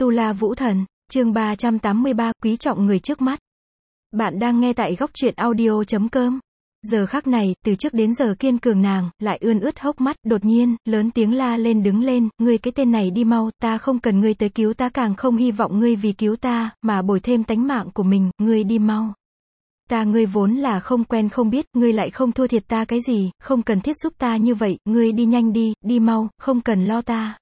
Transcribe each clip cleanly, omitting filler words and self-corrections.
Tu La Vũ Thần, chương 383, quý trọng người trước mắt. Bạn đang nghe tại góc truyện audio.com. Giờ khắc này, từ trước đến giờ kiên cường nàng, lại ươn ướt hốc mắt, đột nhiên, lớn tiếng la lên đứng lên, ngươi cái tên này đi mau, ta không cần ngươi tới cứu ta, càng không hy vọng ngươi vì cứu ta, mà bồi thêm tánh mạng của mình, ngươi đi mau. Ngươi vốn là không quen không biết, ngươi lại không thua thiệt ta cái gì, không cần thiết giúp ta như vậy, ngươi đi nhanh đi mau, không cần lo ta.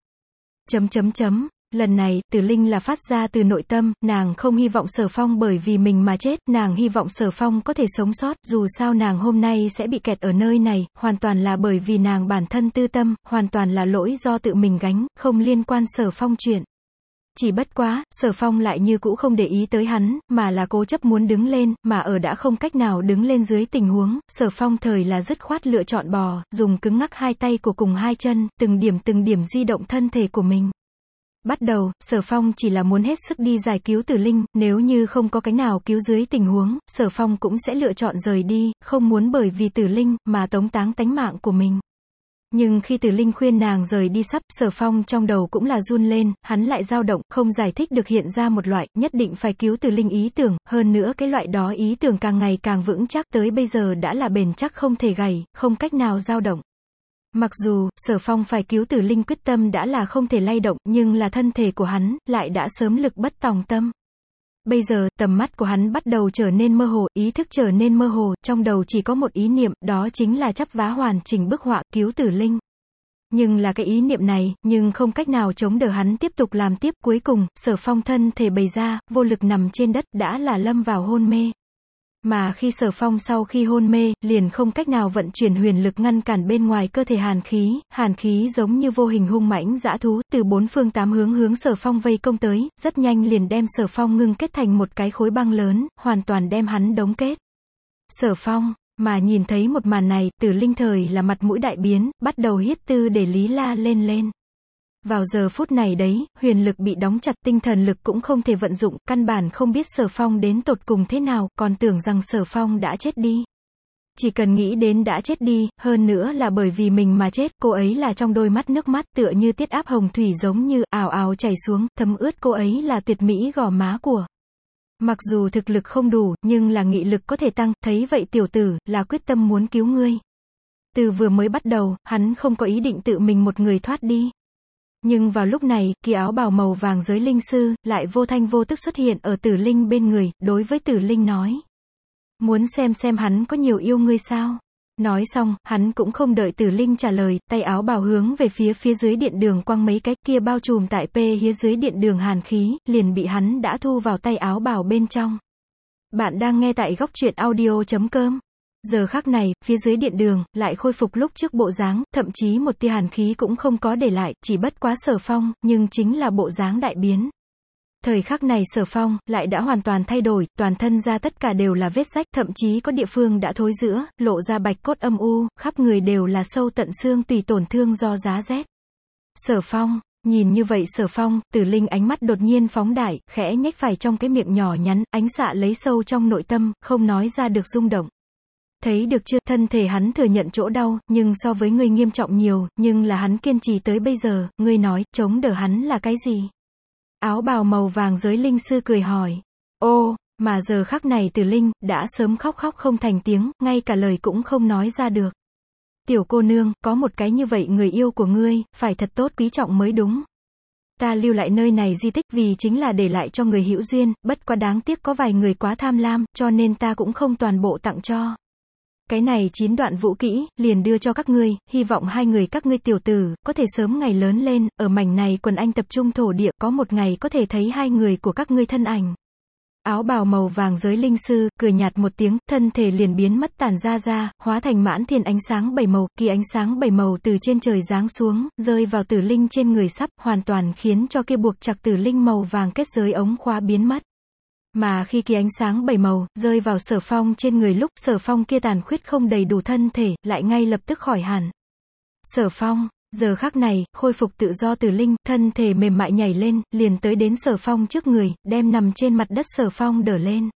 Lần này, Tử Linh là phát ra từ nội tâm, nàng không hy vọng Sở Phong bởi vì mình mà chết, nàng hy vọng Sở Phong có thể sống sót, dù sao nàng hôm nay sẽ bị kẹt ở nơi này, hoàn toàn là bởi vì nàng bản thân tư tâm, hoàn toàn là lỗi do tự mình gánh, không liên quan Sở Phong chuyện. Chỉ bất quá, Sở Phong lại như cũ không để ý tới hắn, mà là cố chấp muốn đứng lên, mà ở đã không cách nào đứng lên dưới tình huống, Sở Phong thời là dứt khoát lựa chọn bò, dùng cứng ngắc hai tay của cùng hai chân, từng điểm di động thân thể của mình. Bắt đầu, Sở Phong chỉ là muốn hết sức đi giải cứu Tử Linh, nếu như không có cái nào cứu dưới tình huống, Sở Phong cũng sẽ lựa chọn rời đi, không muốn bởi vì Tử Linh, mà tống táng tánh mạng của mình. Nhưng khi Tử Linh khuyên nàng rời đi sắp, Sở Phong trong đầu cũng là run lên, hắn lại dao động, không giải thích được hiện ra một loại, nhất định phải cứu Tử Linh ý tưởng, hơn nữa cái loại đó ý tưởng càng ngày càng vững chắc tới bây giờ đã là bền chắc không thể gãy, không cách nào dao động. Mặc dù, Sở Phong phải cứu Tử Linh quyết tâm đã là không thể lay động, nhưng là thân thể của hắn, lại đã sớm lực bất tòng tâm. Bây giờ, tầm mắt của hắn bắt đầu trở nên mơ hồ, ý thức trở nên mơ hồ, trong đầu chỉ có một ý niệm, đó chính là chắp vá hoàn chỉnh bức họa, cứu Tử Linh. Nhưng là cái ý niệm này, nhưng không cách nào chống đỡ hắn tiếp tục làm tiếp, cuối cùng, Sở Phong thân thể bày ra, vô lực nằm trên đất, đã là lâm vào hôn mê. Mà khi Sở Phong sau khi hôn mê, liền không cách nào vận chuyển huyền lực ngăn cản bên ngoài cơ thể hàn khí giống như vô hình hung mãnh dã thú, từ bốn phương tám hướng Sở Phong vây công tới, rất nhanh liền đem Sở Phong ngưng kết thành một cái khối băng lớn, hoàn toàn đem hắn đóng kết. Sở Phong, mà nhìn thấy một màn này, Tử Linh thời là mặt mũi đại biến, bắt đầu hiết tư để lý la lên. Vào giờ phút này đấy, huyền lực bị đóng chặt, tinh thần lực cũng không thể vận dụng, căn bản không biết Sở Phong đến tột cùng thế nào, còn tưởng rằng Sở Phong đã chết đi. Chỉ cần nghĩ đến đã chết đi, hơn nữa là bởi vì mình mà chết, cô ấy là trong đôi mắt nước mắt tựa như tiết áp hồng thủy giống như ào ào chảy xuống, thấm ướt cô ấy là tuyệt mỹ gò má của. Mặc dù thực lực không đủ, nhưng là nghị lực có thể tăng, thấy vậy tiểu tử, là quyết tâm muốn cứu ngươi. Từ vừa mới bắt đầu, hắn không có ý định tự mình một người thoát đi. Nhưng vào lúc này, kỳ áo bào màu vàng giới linh sư, lại vô thanh vô tức xuất hiện ở Tử Linh bên người, đối với Tử Linh nói. Muốn xem hắn có nhiều yêu ngươi sao? Nói xong, hắn cũng không đợi Tử Linh trả lời, tay áo bào hướng về phía dưới điện đường quăng mấy cái kia bao trùm tại phía dưới điện đường hàn khí, liền bị hắn đã thu vào tay áo bào bên trong. Bạn đang nghe tại góc truyện audio.com. Giờ khắc này, phía dưới điện đường, lại khôi phục lúc trước bộ dáng, thậm chí một tia hàn khí cũng không có để lại, chỉ bất quá Sở Phong, nhưng chính là bộ dáng đại biến. Thời khắc này Sở Phong, lại đã hoàn toàn thay đổi, toàn thân ra tất cả đều là vết rách, thậm chí có địa phương đã thối rữa, lộ ra bạch cốt âm u, khắp người đều là sâu tận xương tùy tổn thương do giá rét. Sở Phong, nhìn như vậy Sở Phong, Tử Linh ánh mắt đột nhiên phóng đại, khẽ nhếch phải trong cái miệng nhỏ nhắn, ánh xạ lấy sâu trong nội tâm, không nói ra được rung động. Thấy được chưa, thân thể hắn thừa nhận chỗ đau, nhưng so với ngươi nghiêm trọng nhiều, nhưng là hắn kiên trì tới bây giờ, ngươi nói, chống đỡ hắn là cái gì? Áo bào màu vàng giới linh sư cười hỏi. Ô, mà giờ khắc này Tử Linh, đã sớm khóc không thành tiếng, ngay cả lời cũng không nói ra được. Tiểu cô nương, có một cái như vậy người yêu của ngươi, phải thật tốt quý trọng mới đúng. Ta lưu lại nơi này di tích vì chính là để lại cho người hữu duyên, bất quá đáng tiếc có vài người quá tham lam, cho nên ta cũng không toàn bộ tặng cho. Cái này 9 đoạn vũ kỹ, liền đưa cho các ngươi, hy vọng hai người các ngươi tiểu tử, có thể sớm ngày lớn lên, ở mảnh này quần anh tập trung thổ địa, có một ngày có thể thấy hai người của các ngươi thân ảnh. Áo bào màu vàng giới linh sư, cười nhạt một tiếng, thân thể liền biến mất tản ra, hóa thành mãn thiên ánh sáng 7 màu, kia ánh sáng 7 màu từ trên trời giáng xuống, rơi vào Tử Linh trên người sắp, hoàn toàn khiến cho kia buộc chặt Tử Linh màu vàng kết giới ống khóa biến mất. Mà khi kia ánh sáng 7 màu, rơi vào Sở Phong trên người lúc Sở Phong kia tàn khuyết không đầy đủ thân thể, lại ngay lập tức khỏi hẳn. Sở Phong, giờ khắc này, khôi phục tự do Tử Linh, thân thể mềm mại nhảy lên, liền tới đến Sở Phong trước người, đem nằm trên mặt đất Sở Phong đỡ lên.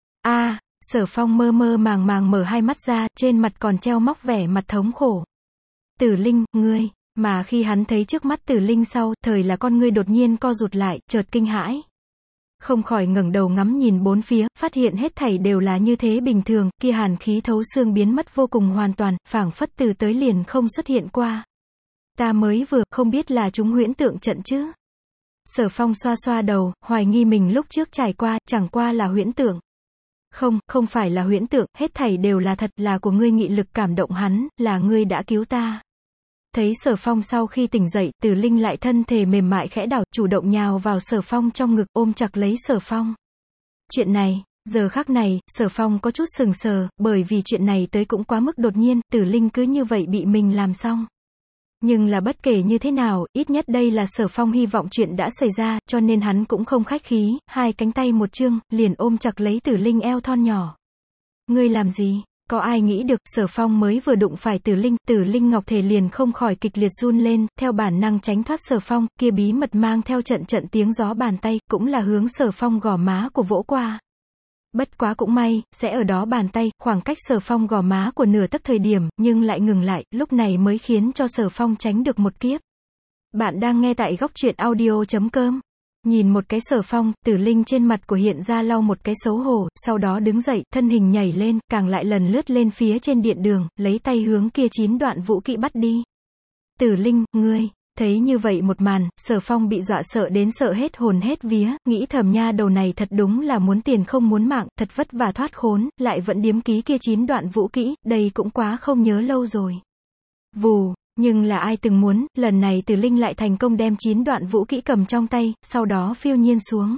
Sở Phong mơ màng mở hai mắt ra, trên mặt còn treo móc vẻ mặt thống khổ. Tử Linh, ngươi, Mà khi hắn thấy trước mắt Tử Linh sau, thời là con ngươi đột nhiên co rụt lại, chợt kinh hãi. Không khỏi ngẩng đầu ngắm nhìn bốn phía, phát hiện hết thảy đều là như thế bình thường, kia hàn khí thấu xương biến mất vô cùng hoàn toàn, phảng phất từ tới liền không xuất hiện qua. Ta mới vừa, không biết là chúng huyễn tượng trận chứ. Sở Phong xoa xoa đầu, hoài nghi mình lúc trước trải qua, chẳng qua là huyễn tượng. Không phải là huyễn tượng, hết thảy đều là thật, là của ngươi nghị lực cảm động hắn, là ngươi đã cứu ta. Thấy Sở Phong sau khi tỉnh dậy, Tử Linh lại thân thể mềm mại khẽ đảo, chủ động nhào vào Sở Phong trong ngực, ôm chặt lấy Sở Phong. Chuyện này, giờ khắc này, Sở Phong có chút sừng sờ, bởi vì chuyện này tới cũng quá mức đột nhiên, Tử Linh cứ như vậy bị mình làm xong. Nhưng là bất kể như thế nào, ít nhất đây là Sở Phong hy vọng chuyện đã xảy ra, cho nên hắn cũng không khách khí, hai cánh tay một chương, liền ôm chặt lấy Tử Linh eo thon nhỏ. Ngươi làm gì? Có ai nghĩ được, Sở Phong mới vừa đụng phải Tử Linh ngọc thể liền không khỏi kịch liệt run lên, theo bản năng tránh thoát Sở Phong, kia bí mật mang theo trận trận tiếng gió bàn tay, cũng là hướng Sở Phong gò má của vỗ qua. Bất quá cũng may, sẽ ở đó bàn tay, khoảng cách Sở Phong gò má của nửa tấc thời điểm, nhưng lại ngừng lại, lúc này mới khiến cho Sở Phong tránh được một kiếp. Bạn đang nghe tại góc truyện audio.com. Nhìn một cái Sở Phong, Tử Linh trên mặt của hiện ra lau một cái xấu hổ, sau đó đứng dậy, thân hình nhảy lên, càng lại lần lướt lên phía trên điện đường, lấy tay hướng kia 9 đoạn vũ kỹ bắt đi. Tử Linh, ngươi, thấy như vậy một màn, Sở Phong bị dọa sợ đến sợ hết hồn hết vía, nghĩ thầm nha đầu này thật đúng là muốn tiền không muốn mạng, thật vất vả thoát khốn, lại vẫn điếm ký kia 9 đoạn vũ kỹ, đây cũng quá không nhớ lâu rồi. Vù. Nhưng là ai từng muốn, lần này Tử Linh lại thành công đem 9 đoạn vũ kỹ cầm trong tay, sau đó phiêu nhiên xuống.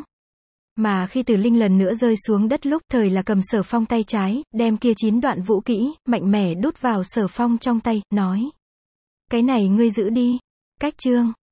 Mà khi Tử Linh lần nữa rơi xuống đất lúc, thời là cầm Sở Phong tay trái, đem kia 9 đoạn vũ kỹ, mạnh mẽ đút vào Sở Phong trong tay, nói. Cái này ngươi giữ đi. Cách chương.